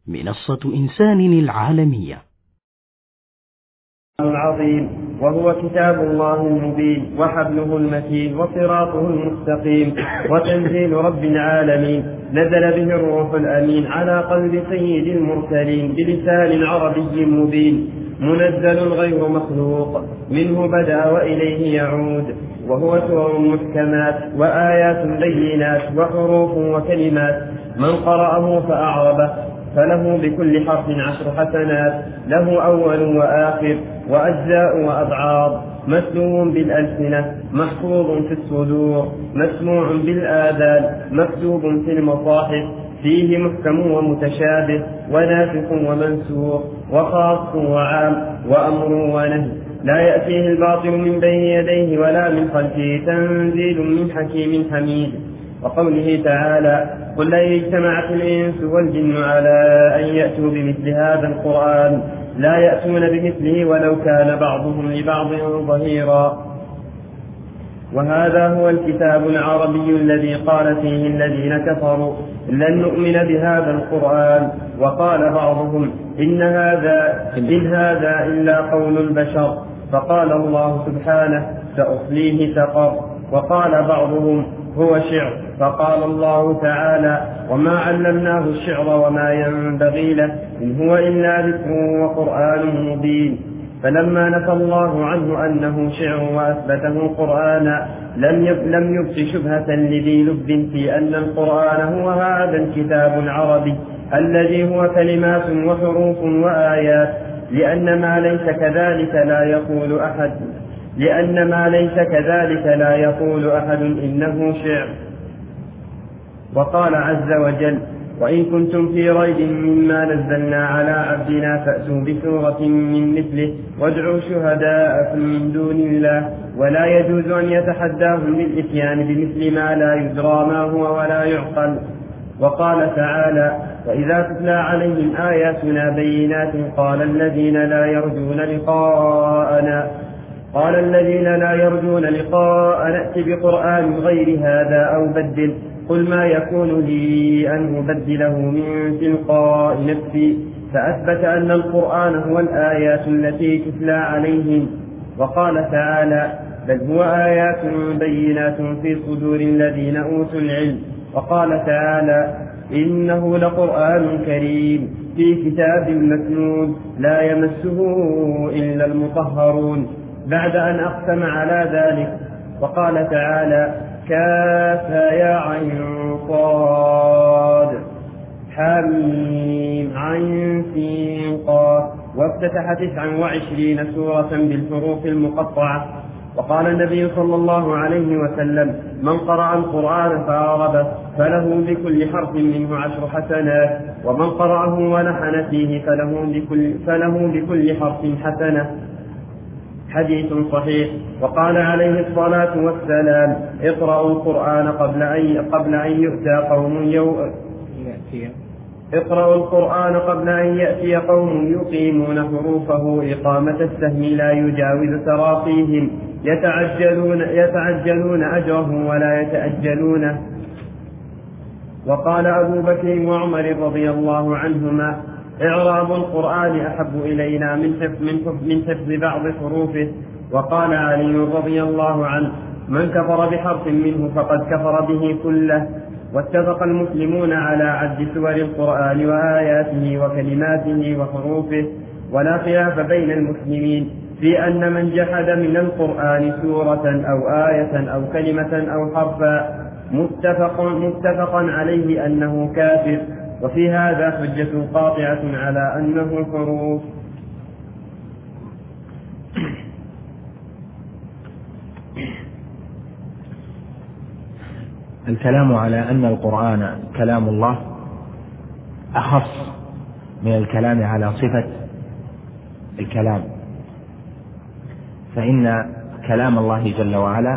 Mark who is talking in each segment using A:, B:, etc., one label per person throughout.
A: منصة إنسان العالمية.
B: العظيم، وهو كتاب الله المبين وحبله المتين وصراطه المستقيم وتنزيل رب العالمين، نزل به الروح الأمين على قلب سيد المرسلين بلسان عربي مبين، منزل غير مخلوق، منه بدأ وإليه يعود، وهو سور محكمات وآيات بينات وحروف وكلمات، من قرأه فأعربه فله بكل حرف 10 حسنات، له أول وآخر وأجزاء وأبعاض، متلو بالألسنة محفوظ في الصدور، مسموع بالآذان مكتوب في المصاحف، فيه محكم ومتشابه وناسخ ومنسوخ وخاص وعام وأمر ونهي، لا يأتيه الباطل من بين يديه ولا من خلفه، تنزيل من حكيم حميد. وقوله تعالى: قل لئن اجتمعت الإنس والجن على أن يأتوا بمثل هذا القرآن لا يأتون بمثله ولو كان بعضهم لبعض ظهيرا. وهذا هو الكتاب العربي الذي قال فيه الذين كفروا: لن نؤمن بهذا القرآن، وقال بعضهم إن هذا إلا قول البشر، فقال الله سبحانه: سأصليه سقر. وقال بعضهم هو شعر، فقال الله تعالى: وما علمناه الشعر وما ينبغي له، إن هو إلا ذكر وقرآن مبين. فلما نفى الله عنه أنه شعر وأثبته قرآنا لم يبق شبهة لذي لب في أن القرآن هو هذا الكتاب العربي الذي هو كلمات وحروف وآيات، لأن ما ليس كذلك لا يقول أحد إنه شعر. وقال عز وجل: وإن كنتم في ريب مما نزلنا على عبدنا فأتوا بسورة من مثله وادعوا شهداءكم من دون الله، ولا يجوز أن يتحداهم بالإتيان بمثل ما لا يدرى ما هو ولا يعقل. وقال تعالى: وإذا تتلى عليهم آياتنا بينات قال الذين لا يرجون لقاء نأتي بقرآن غير هذا أو بدل، قل ما يكون لي أن أبدله من تلقاء نفسي، فأثبت أن القرآن هو الآيات التي تتلى عليهم. وقال تعالى: بل هو آيات بينات في صدور الذين أوتوا العلم. وقال تعالى: إنه لقرآن كريم في كتاب مكنون لا يمسه إلا المطهرون، بعد أن أقسم على ذلك. وقال تعالى: كافها يا عين صاد حميم عين سين قاف. وافتتح 29 سورة بالحروف المقطعة. وقال النبي صلى الله عليه وسلم: من قرأ القرآن فأعربه فله بكل حرف منه 10 حسنات، ومن قرأه ولحن فيه فله بكل حرف حسنة. حديث صحيح. وقال عليه الصلاة والسلام: اقرأوا القرآن قبل أن يأتي قوم يقيمون حروفه إقامة السهم لا يجاوز تراقيهم، يتعجلون أجره ولا يتأجلونه. وقال أبو بكر وعمر رضي الله عنهما: إعراب القرآن أحب إلينا من حفظ بعض حروفه. وقال علي رضي الله عنه: من كفر بحرف منه فقد كفر به كله. واتفق المسلمون على عد سور القرآن وآياته وكلماته وحروفه، ولا خلاف بين المسلمين في أن من جحد من القرآن سورة أو آية أو كلمة أو حرفا متفقا عليه أنه كافر، وفي هذا حجة قاطعة على أنه حروف.
C: الكلام على أن القرآن كلام الله أخص من الكلام على صفة الكلام، فإن كلام الله جل وعلا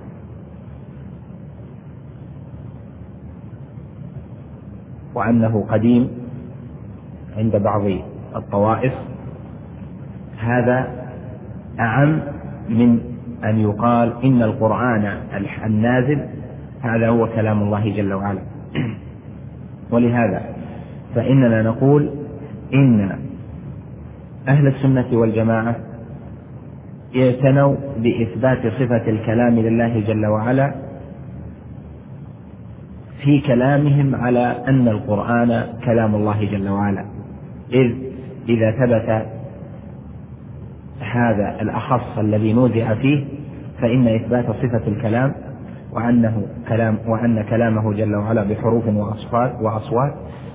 C: وأنه قديم عند بعض الطوائف هذا أعم من أن يقال إن القرآن النازل هذا هو كلام الله جل وعلا. ولهذا فإننا نقول إن أهل السنة والجماعة اعتنوا بإثبات صفة الكلام لله جل وعلا في كلامهم على أن القرآن كلام الله جل وعلا، إذ إذا ثبت هذا الأخص الذي نوزع فيه فإن إثبات صفة الكلام وأن كلامه جل وعلا بحروف وأصوات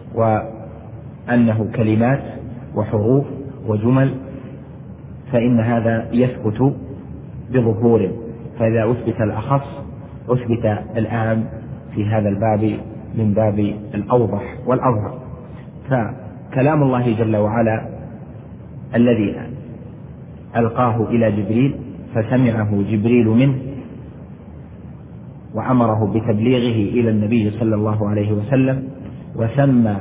C: وأنه كلمات وحروف وجمل فإن هذا يثبت بظهور. فإذا أثبت الأخص أثبت الأعم في هذا الباب من باب الأوضح والأظهر. فكلام الله جل وعلا الذي ألقاه إلى جبريل فسمعه جبريل منه وأمره بتبليغه إلى النبي صلى الله عليه وسلم، وسمى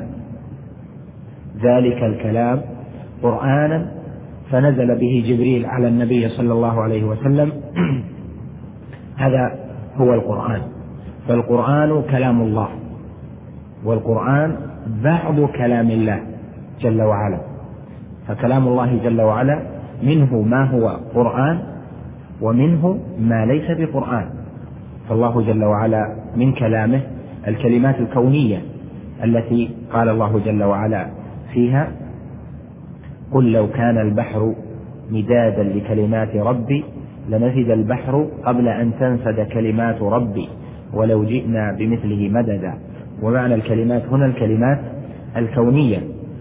C: ذلك الكلام قرآنا فنزل به جبريل على النبي صلى الله عليه وسلم. هذا هو القرآن. فالقرآن كلام الله، والقرآن بعض كلام الله جل وعلا. فكلام الله جل وعلا منه ما هو قرآن ومنه ما ليس بقرآن. فالله جل وعلا من كلامه الكلمات الكونية التي قال الله جل وعلا فيها: قل لو كان البحر مدادا لكلمات ربي لنفد البحر قبل أن تنفد كلمات ربي ولو جئنا بمثله مددا. ومعنى الكلمات هنا الكلمات الكونية.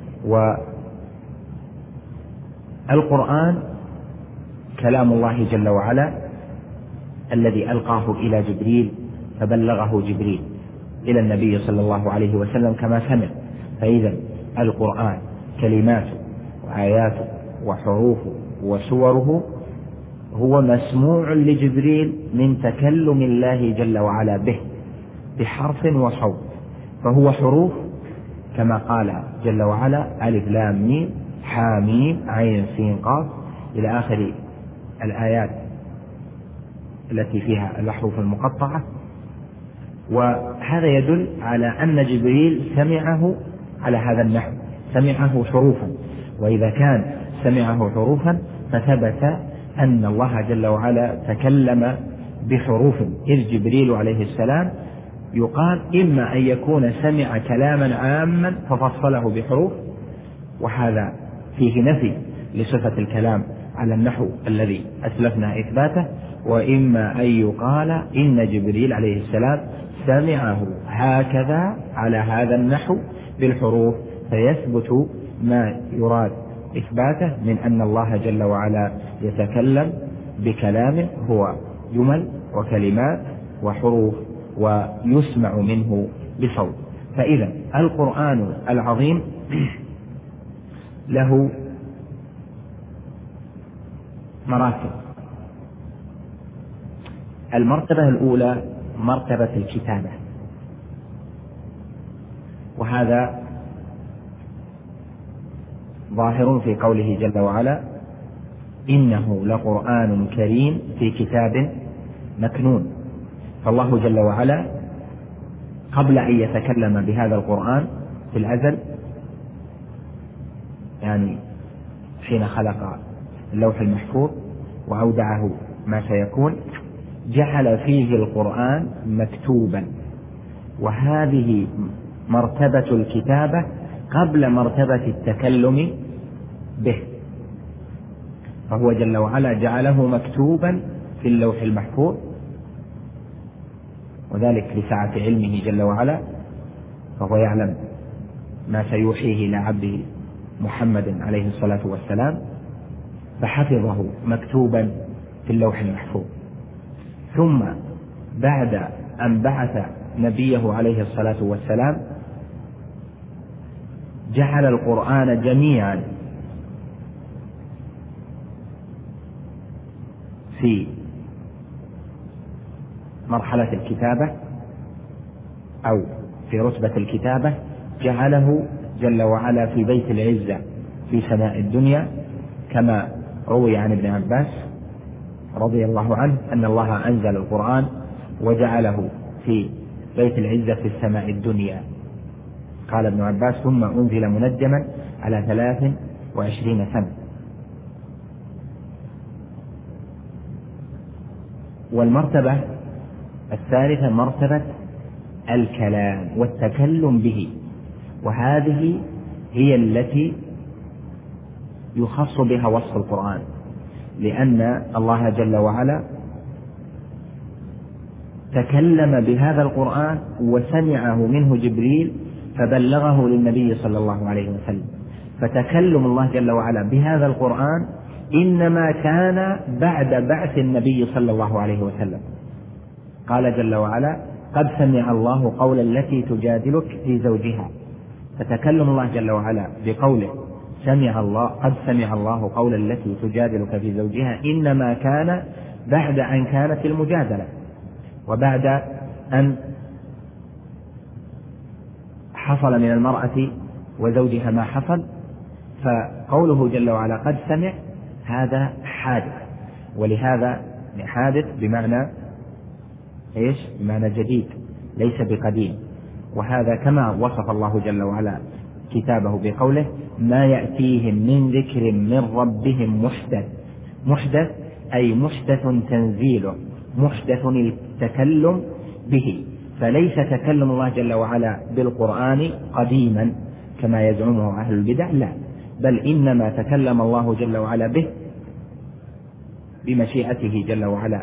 C: والقرآن كلام الله جل وعلا الذي ألقاه إلى جبريل فبلغه جبريل إلى النبي صلى الله عليه وسلم كما سمع. فإذا القرآن كلماته وآياته وحروفه وسوره هو مسموع لجبريل من تكلم الله جل وعلا به بحرف وصوت. فهو حروف كما قال جل وعلا: ألف لام ميم حاميم عين سين قاف إلى آخر الآيات التي فيها الأحرف المقطعة. وهذا يدل على أن جبريل سمعه على هذا النحو، سمعه حروفا. وإذا كان سمعه حروفا فثبت أن الله جل وعلا تكلم بحروف، إذ جبريل عليه السلام يقال إما أن يكون سمع كلاما عاما ففصله بحروف، وهذا فيه نفي لصفة الكلام على النحو الذي أسلفنا إثباته، وإما أن يقال إن جبريل عليه السلام سمعه هكذا على هذا النحو بالحروف، فيثبت ما يراد إثباته من أن الله جل وعلا يتكلم بكلام هو جمل وكلمات وحروف ويسمع منه بصوت. فإذا القرآن العظيم له مراتب. المرتبة الأولى مرتبة الكتابة، وهذا ظاهر في قوله جل وعلا: إنه لقرآن كريم في كتاب مكنون. فالله جل وعلا قبل أن يتكلم بهذا القرآن في الأزل، يعني حين خلق اللوح المحفوظ وأودعه ما سيكون، جعل فيه القرآن مكتوبا، وهذه مرتبة الكتابة قبل مرتبة التكلم به. فهو جل وعلا جعله مكتوبا في اللوح المحفوظ، وذلك لسعة علمه جل وعلا، فهو يعلم ما سيوحيه إلى عبده محمد عليه الصلاة والسلام، فحفظه مكتوبا في اللوح المحفوظ. ثم بعد أن بعث نبيه عليه الصلاة والسلام جعل القرآن جميعا في مرحلة الكتابة أو في رتبة الكتابة، جعله جل وعلا في بيت العزة في سماء الدنيا، كما روي عن ابن عباس رضي الله عنه أن الله أنزل القرآن وجعله في بيت العزة في السماء الدنيا. قال ابن عباس ثم أنزل منجما على 23 سنة. والمرتبة الثالثة مرتبة الكلام والتكلم به، وهذه هي التي يخص بها وصف القرآن، لأن الله جل وعلا تكلم بهذا القرآن وسمعه منه جبريل فبلغه للنبي صلى الله عليه وسلم. فتكلم الله جل وعلا بهذا القرآن إنما كان بعد بعث النبي صلى الله عليه وسلم. قال جل وعلا قد سمع الله قول التي تجادلك في زوجها، فتكلم الله جل وعلا بقوله قد سمع الله قول التي تجادلك في زوجها إنما كان بعد أن كانت المجادلة وبعد أن حصل من المرأة وزوجها ما حصل. فقوله جل وعلا قد سمع هذا حادث، ولهذا حادث بمعنى إيش؟ بمعنى جديد ليس بقديم. وهذا كما وصف الله جل وعلا كتابه بقوله ما يأتيهم من ذكر من ربهم محدث أي محدث تنزيله، محدث التكلم به. فليس تكلم الله جل وعلا بالقرآن قديما كما يزعمه أهل البدع، لا، بل إنما تكلم الله جل وعلا به بمشيئته جل وعلا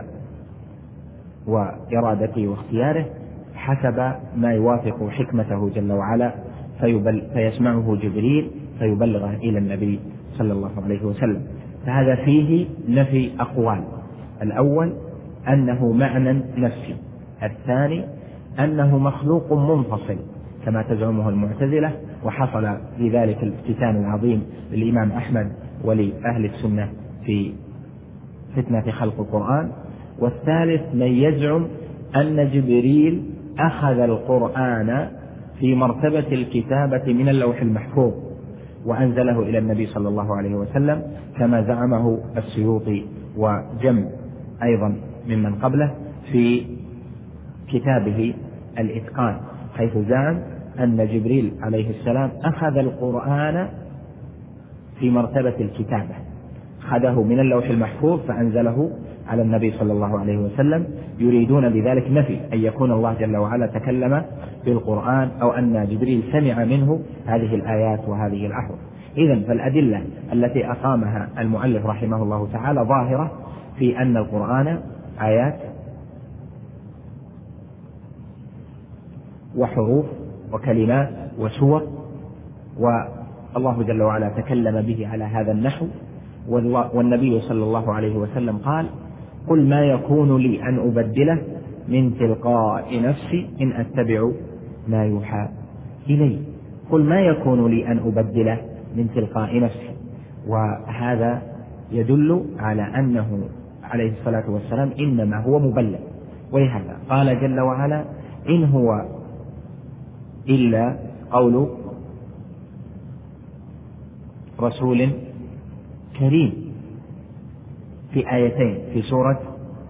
C: وإرادته واختياره حسب ما يوافق حكمته جل وعلا، فيسمعه جبريل فيبلغه إلى النبي صلى الله عليه وسلم. فهذا فيه نفي أقوال: الأول أنه معنى نفسي، الثاني أنه مخلوق منفصل كما تزعمه المعتزلة، وحصل في ذلك الافتتان العظيم للإمام أحمد ولأهل السنة في فتنة خلق القرآن. والثالث من يزعم أن جبريل أخذ القرآن في مرتبة الكتابة من اللوح المحفوظ وأنزله إلى النبي صلى الله عليه وسلم كما زعمه السيوطي وجمع أيضا ممن قبله في كتابه الإتقان، حيث زعم أن جبريل عليه السلام أخذ القرآن في مرتبة الكتابة، أخذه من اللوح المحفوظ فأنزله على النبي صلى الله عليه وسلم، يريدون بذلك نفي أن يكون الله جل وعلا تكلم بالقرآن أو أن جبريل سمع منه هذه الآيات وهذه الأحرف. إذن فالأدلة التي أقامها المؤلف رحمه الله تعالى ظاهرة في أن القرآن آيات وحروف وكلمات وسور، والله جل وعلا تكلم به على هذا النحو. والنبي صلى الله عليه وسلم قال قل ما يكون لي أن أبدله من تلقاء نفسي إن أتبع ما يوحى إلي. قل ما يكون لي أن أبدله من تلقاء نفسي، وهذا يدل على أنه عليه الصلاة والسلام إنما هو مبلغ. ولهذا قال جل وعلا إن هو إلا قول رسول كريم في آيتين، في سورة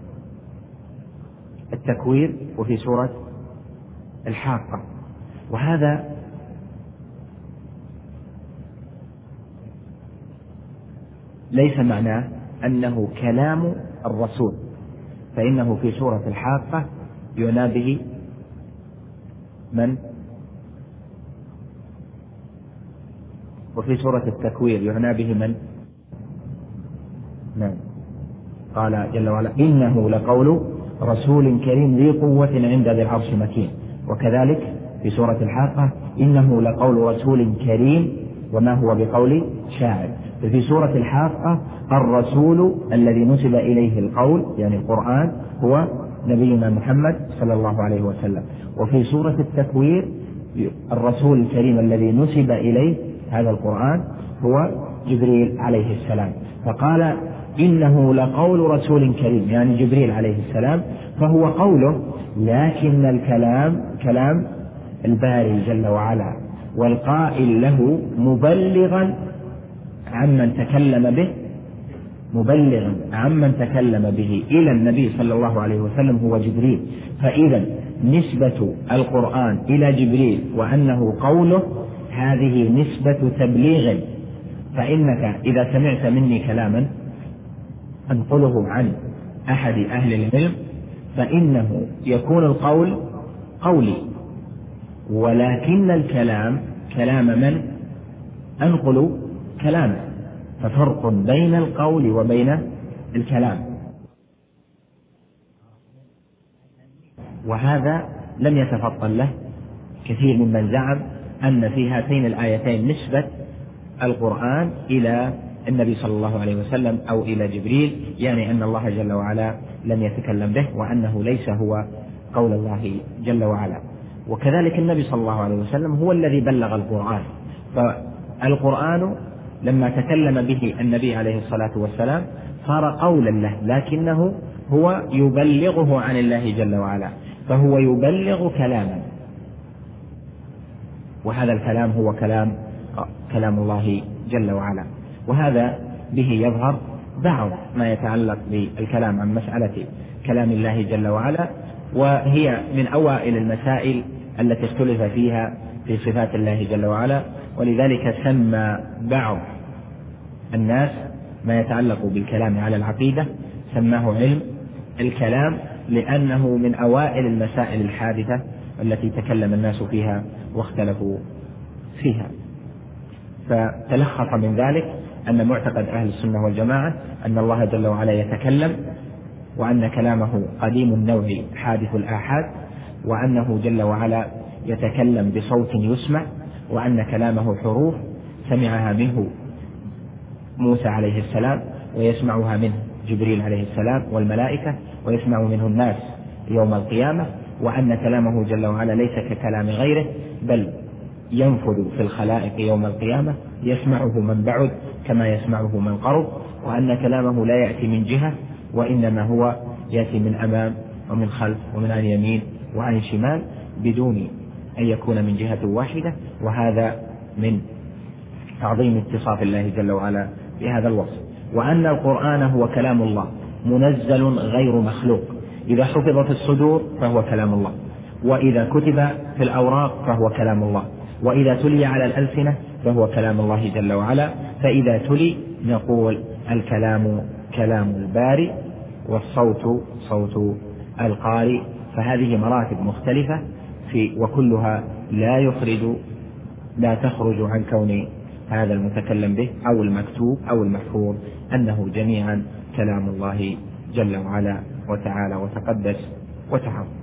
C: التكوير وفي سورة الحاقة. وهذا ليس معناه أنه كلام الرسول، فإنه في سورة الحاقة يعنى به من؟ وفي سورة التكوير يعنى به من؟ نعم. قال جل وعلا إنه لقول رسول كريم ذي قوة عند ذي العرش مكين. وكذلك في سورة الحاقة إنه لقول رسول كريم وما هو بقول شاعر. في سورة الحاقة الرسول الذي نسب إليه القول يعني القرآن هو نبينا محمد صلى الله عليه وسلم. وفي سورة التكوير الرسول الكريم الذي نسب إليه هذا القرآن هو جبريل عليه السلام. فقال إنه لقول رسول كريم يعني جبريل عليه السلام، فهو قوله، لكن الكلام كلام الباري جل وعلا والقائل له مبلغا عمن تكلم به إلى النبي صلى الله عليه وسلم هو جبريل. فإذا نسبة القرآن إلى جبريل وأنه قوله هذه نسبة تبليغ، فإنك إذا سمعت مني كلاما أنقله عن أحد أهل العلم فإنه يكون القول قولي، ولكن الكلام كلام من أنقل كلامه، ففرق بين القول وبين الكلام. وهذا لم يتفطن له كثير ممن زعم أن في هاتين الآيتين نسبة القرآن إلى النبي صلى الله عليه وسلم أو إلى جبريل، يعني أن الله جل وعلا لم يتكلم به وأنه ليس هو قول الله جل وعلا. وكذلك النبي صلى الله عليه وسلم هو الذي بلغ القرآن، فالقرآن لما تكلم به النبي عليه الصلاة والسلام صار قولا له، لكنه هو يبلغه عن الله جل وعلا، فهو يبلغ كلاما، وهذا الكلام هو كلام الله جل وعلا. وهذا به يظهر بعض ما يتعلق بالكلام عن مسألة كلام الله جل وعلا، وهي من أوائل المسائل التي اختلف فيها في صفات الله جل وعلا، ولذلك سمى بعض الناس ما يتعلق بالكلام على العقيدة سماه علم الكلام، لأنه من أوائل المسائل الحادثة التي تكلم الناس فيها واختلفوا فيها. فتلخص من ذلك أن معتقد أهل السنة والجماعة أن الله جل وعلا يتكلم، وأن كلامه قديم النوع حادث الآحاد، وأنه جل وعلا يتكلم بصوت يسمع، وأن كلامه حروف سمعها منه موسى عليه السلام ويسمعها منه جبريل عليه السلام والملائكة، ويسمع منه الناس يوم القيامة، وأن كلامه جل وعلا ليس ككلام غيره بل ينفذ في الخلائق يوم القيامة، يسمعه من بعد كما يسمعه من قرب، وأن كلامه لا يأتي من جهة وإنما هو يأتي من أمام ومن خلف ومن عن يمين وعن شمال بدون أن يكون من جهة واحدة، وهذا من تعظيم اتصاف الله جل وعلا بهذا الوصف. وأن القرآن هو كلام الله منزل غير مخلوق، إذا حفظ في الصدور فهو كلام الله، وإذا كتب في الأوراق فهو كلام الله، وإذا تلي على الألسنة فهو كلام الله جل وعلا. فإذا تلي نقول الكلام كلام الباري والصوت صوت القارئ. فهذه مراتب مختلفة وكلها لا تخرج عن كون هذا المتكلم به أو المكتوب أو المحفوظ أنه جميعا كلام الله جل وعلا وتعالى وتقدس وتعظم.